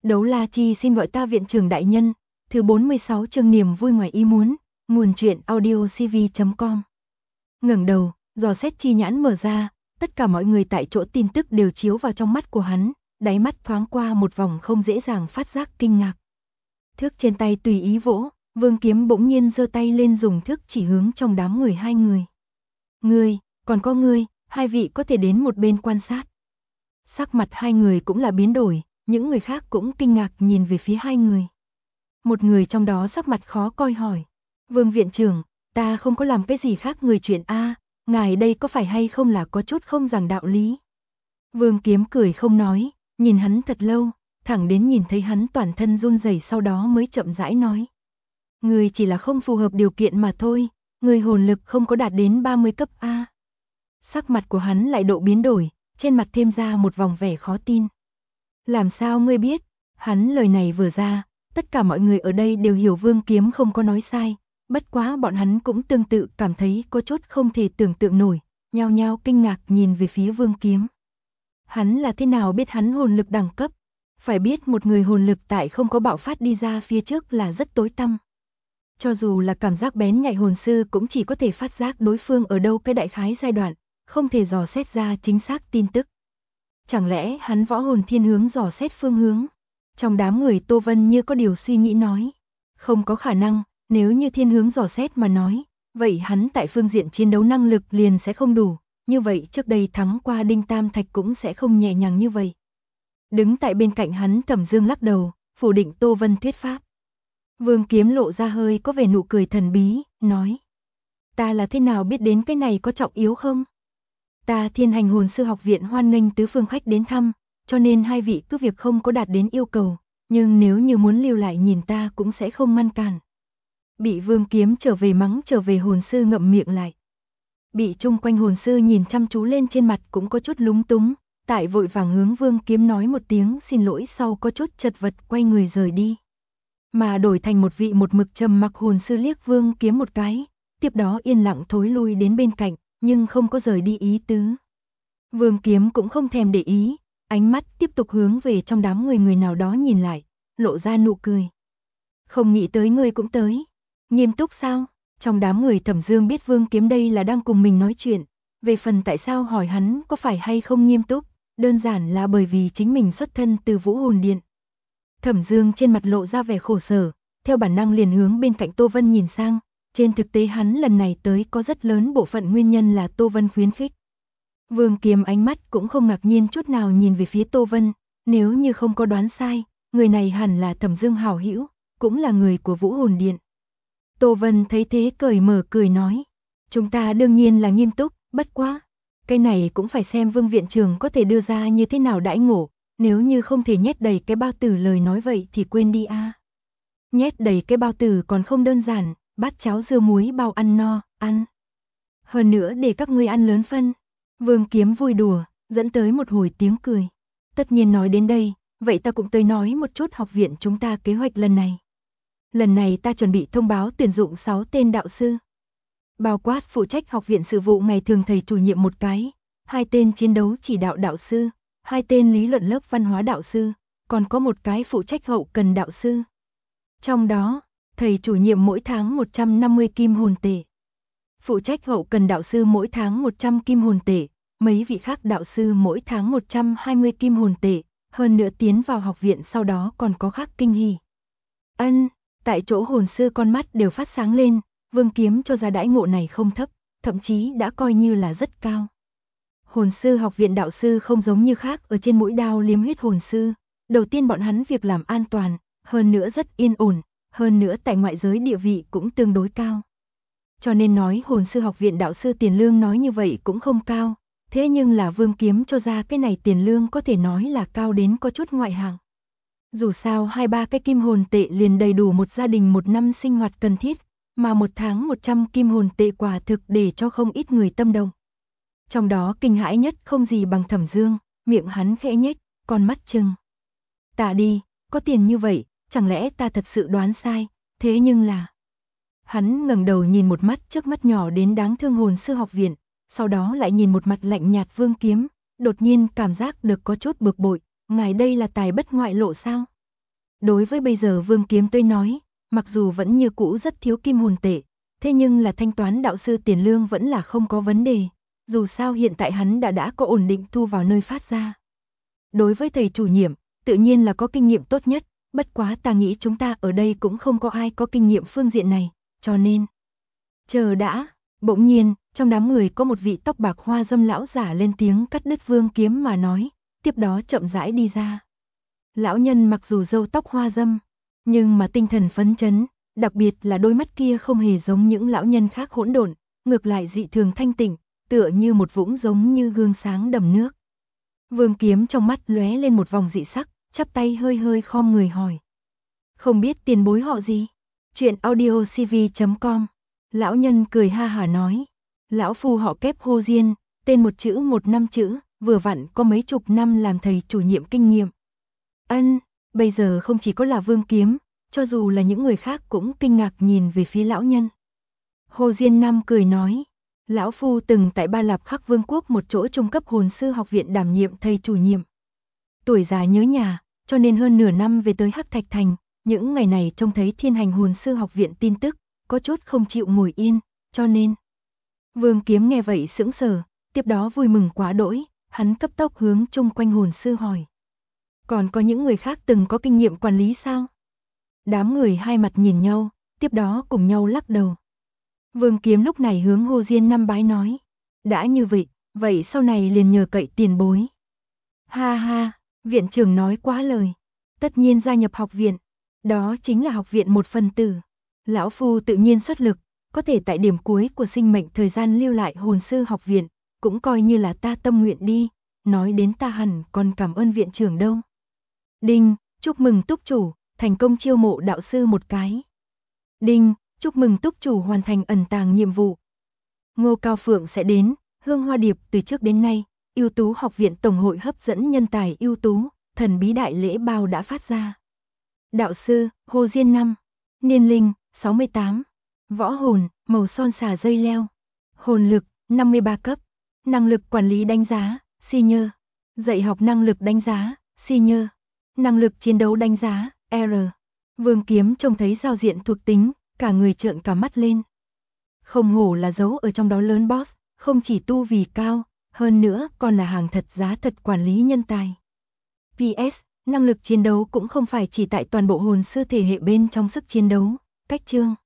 Đấu La Chi xin gọi ta viện trưởng đại nhân. Thứ 46 chương niềm vui ngoài ý muốn. Nguồn truyện audiocv.com. Ngẩng đầu, dò xét chi nhãn mở ra, tất cả mọi người tại chỗ tin tức đều chiếu vào trong mắt của hắn, đáy mắt thoáng qua một vòng không dễ dàng phát giác kinh ngạc. Thước trên tay tùy ý vỗ, Vương Kiếm bỗng nhiên giơ tay lên dùng thước chỉ hướng trong đám người hai người. Ngươi, còn có ngươi, hai vị có thể đến một bên quan sát. Sắc mặt hai người cũng là biến đổi, những người khác cũng kinh ngạc nhìn về phía hai người. Một người trong đó sắc mặt khó coi hỏi, Vương viện trưởng, ta không có làm cái gì khác người chuyện a, ngài đây có phải hay không là có chút không giảng đạo lý. Vương Kiếm cười không nói, nhìn hắn thật lâu, thẳng đến nhìn thấy hắn toàn thân run rẩy sau đó mới chậm rãi nói. Người chỉ là không phù hợp điều kiện mà thôi, người hồn lực không có đạt đến 30 cấp A. Sắc mặt của hắn lại độ biến đổi, trên mặt thêm ra một vòng vẻ khó tin. Làm sao ngươi biết? Hắn lời này vừa ra, tất cả mọi người ở đây đều hiểu Vương Kiếm không có nói sai, bất quá bọn hắn cũng tương tự cảm thấy có chút không thể tưởng tượng nổi, nhao nhao kinh ngạc nhìn về phía Vương Kiếm. Hắn là thế nào biết hắn hồn lực đẳng cấp? Phải biết một người hồn lực tại không có bạo phát đi ra phía trước là rất tối tăm. Cho dù là cảm giác bén nhạy hồn sư cũng chỉ có thể phát giác đối phương ở đâu cái đại khái giai đoạn, không thể dò xét ra chính xác tin tức. Chẳng lẽ hắn võ hồn thiên hướng dò xét phương hướng? Trong đám người Tô Vân như có điều suy nghĩ nói. Không có khả năng, nếu như thiên hướng dò xét mà nói, vậy hắn tại phương diện chiến đấu năng lực liền sẽ không đủ, như vậy trước đây thắng qua Đinh Tam Thạch cũng sẽ không nhẹ nhàng như vậy. Đứng tại bên cạnh hắn Thẩm Dương lắc đầu, phủ định Tô Vân thuyết pháp. Vương Kiếm lộ ra hơi có vẻ nụ cười thần bí, nói. Ta là thế nào biết đến cái này có trọng yếu không? Ta Thiên Hành Hồn Sư Học Viện hoan nghênh tứ phương khách đến thăm, cho nên hai vị cứ việc không có đạt đến yêu cầu, nhưng nếu như muốn lưu lại nhìn ta cũng sẽ không ngăn cản. Bị Vương Kiếm trở về mắng trở về hồn sư ngậm miệng lại. Bị chung quanh hồn sư nhìn chăm chú lên trên mặt cũng có chút lúng túng, tại vội vàng hướng Vương Kiếm nói một tiếng xin lỗi sau có chút chật vật quay người rời đi. Mà đổi thành một vị một mực trầm mặc hồn sư liếc Vương Kiếm một cái, tiếp đó yên lặng thối lui đến bên cạnh, nhưng không có rời đi ý tứ. Vương Kiếm cũng không thèm để ý, ánh mắt tiếp tục hướng về trong đám người nào đó nhìn lại, lộ ra nụ cười. Không nghĩ tới ngươi cũng tới. Nghiêm túc sao? Trong đám người Thẩm Dương biết Vương Kiếm đây là đang cùng mình nói chuyện, về phần tại sao hỏi hắn có phải hay không nghiêm túc, đơn giản là bởi vì chính mình xuất thân từ Vũ Hồn Điện. Thẩm Dương trên mặt lộ ra vẻ khổ sở, theo bản năng liền hướng bên cạnh Tô Vân nhìn sang, trên thực tế hắn lần này tới có rất lớn bộ phận nguyên nhân là Tô Vân khuyến khích. Vương Kiếm ánh mắt cũng không ngạc nhiên chút nào nhìn về phía Tô Vân, nếu như không có đoán sai, người này hẳn là Thẩm Dương hảo hữu, cũng là người của Vũ Hồn Điện. Tô Vân thấy thế cởi mở cười nói, chúng ta đương nhiên là nghiêm túc, bất quá, cái này cũng phải xem Vương viện trưởng có thể đưa ra như thế nào đãi ngộ, nếu như không thể nhét đầy cái bao tử lời nói vậy thì quên đi a. Nhét đầy cái bao tử còn không đơn giản, bát cháo dưa muối bao ăn no, ăn. Hơn nữa để các ngươi ăn lớn phân. Vương Kiếm vui đùa, dẫn tới một hồi tiếng cười. Tất nhiên nói đến đây, vậy ta cũng tới nói một chút học viện chúng ta kế hoạch lần này. Lần này ta chuẩn bị thông báo tuyển dụng 6 tên đạo sư. Bao quát phụ trách học viện sự vụ ngày thường thầy chủ nhiệm một cái, 2 tên chiến đấu chỉ đạo đạo sư, 2 tên lý luận lớp văn hóa đạo sư, còn có một cái phụ trách hậu cần đạo sư. Trong đó, thầy chủ nhiệm mỗi tháng 150 kim hồn tệ. Phụ trách hậu cần đạo sư mỗi tháng 100 kim hồn tệ, mấy vị khác đạo sư mỗi tháng 120 kim hồn tệ, hơn nữa tiến vào học viện sau đó còn có khác kinh hỉ. Tại chỗ hồn sư con mắt đều phát sáng lên, Vương Kiếm cho ra đãi ngộ này không thấp, thậm chí đã coi như là rất cao. Hồn sư học viện đạo sư không giống như khác ở trên mũi đao liếm huyết hồn sư, đầu tiên bọn hắn việc làm an toàn, hơn nữa rất yên ổn, hơn nữa tại ngoại giới địa vị cũng tương đối cao. Cho nên nói hồn sư học viện đạo sư tiền lương nói như vậy cũng không cao, thế nhưng là Vương Kiếm cho ra cái này tiền lương có thể nói là cao đến có chút ngoại hạng. Dù sao 2-3 cái kim hồn tệ liền đầy đủ một gia đình một năm sinh hoạt cần thiết, mà một tháng 100 kim hồn tệ quả thực để cho không ít người tâm động. Trong đó kinh hãi nhất không gì bằng Thẩm Dương, miệng hắn khẽ nhếch, con mắt trừng. Ta đi, có tiền như vậy, chẳng lẽ ta thật sự đoán sai, thế nhưng là... Hắn ngẩng đầu nhìn một mắt trước mắt nhỏ đến đáng thương hồn sư học viện, sau đó lại nhìn một mặt lạnh nhạt Vương Kiếm, đột nhiên cảm giác được có chút bực bội, ngài đây là tài bất ngoại lộ sao? Đối với bây giờ Vương Kiếm tới nói, mặc dù vẫn như cũ rất thiếu kim hồn tệ, thế nhưng là thanh toán đạo sư tiền lương vẫn là không có vấn đề, dù sao hiện tại hắn đã có ổn định thu vào nơi phát ra. Đối với thầy chủ nhiệm, tự nhiên là có kinh nghiệm tốt nhất, bất quá ta nghĩ chúng ta ở đây cũng không có ai có kinh nghiệm phương diện này, cho nên... Chờ đã, bỗng nhiên, trong đám người có một vị tóc bạc hoa dâm lão giả lên tiếng cắt đứt Vương Kiếm mà nói, tiếp đó chậm rãi đi ra. Lão nhân mặc dù râu tóc hoa dâm, nhưng mà tinh thần phấn chấn, đặc biệt là đôi mắt kia không hề giống những lão nhân khác hỗn độn, ngược lại dị thường thanh tịnh, tựa như một vũng giống như gương sáng đầm nước. Vương Kiếm trong mắt lóe lên một vòng dị sắc, chắp tay hơi hơi khom người hỏi. Không biết tiền bối họ gì? Chuyện audiocv.com. Lão nhân cười ha hả nói. Lão phu họ Kép Hô Diên, tên một chữ một năm chữ, vừa vặn có mấy chục năm làm thầy chủ nhiệm kinh nghiệm. Ân, bây giờ không chỉ có là Vương Kiếm, cho dù là những người khác cũng kinh ngạc nhìn về phía lão nhân. Hồ Diên Năm cười nói, lão phu từng tại Ba Lạp Khắc Vương quốc một chỗ trung cấp hồn sư học viện đảm nhiệm thầy chủ nhiệm. Tuổi già nhớ nhà, cho nên hơn nửa năm về tới Hắc Thạch Thành, những ngày này trông thấy Thiên Hành hồn sư học viện tin tức, có chút không chịu ngồi yên, cho nên... Vương Kiếm nghe vậy sững sờ, tiếp đó vui mừng quá đỗi, hắn cấp tốc hướng chung quanh hồn sư hỏi. Còn có những người khác từng có kinh nghiệm quản lý sao? Đám người hai mặt nhìn nhau, tiếp đó cùng nhau lắc đầu. Vương Kiếm lúc này hướng Hồ Diên Năm bái nói. Đã như vậy sau này liền nhờ cậy tiền bối. Ha ha, viện trưởng nói quá lời. Tất nhiên gia nhập học viện. Đó chính là học viện một phần tử. Lão phu tự nhiên xuất lực, có thể tại điểm cuối của sinh mệnh thời gian lưu lại hồn sư học viện, cũng coi như là ta tâm nguyện đi. Nói đến ta hẳn còn cảm ơn viện trưởng đâu. Đinh, chúc mừng túc chủ, thành công chiêu mộ đạo sư một cái. Đinh, chúc mừng túc chủ hoàn thành ẩn tàng nhiệm vụ. Ngô Cao Phượng sẽ đến, Hương Hoa Điệp từ trước đến nay, ưu tú học viện tổng hội hấp dẫn nhân tài ưu tú, thần bí đại lễ bao đã phát ra. Đạo sư, Hồ Diên Năm, niên linh, 68, võ hồn, màu son xà dây leo, hồn lực, 53 cấp, năng lực quản lý đánh giá, senior, dạy học năng lực đánh giá, senior, năng lực chiến đấu đánh giá, R. Vương Kiếm trông thấy giao diện thuộc tính, cả người trợn cả mắt lên. Không hổ là dấu ở trong đó lớn boss, không chỉ tu vì cao, hơn nữa còn là hàng thật giá thật quản lý nhân tài. PS, năng lực chiến đấu cũng không phải chỉ tại toàn bộ hồn sư thể hệ bên trong sức chiến đấu, cách chương.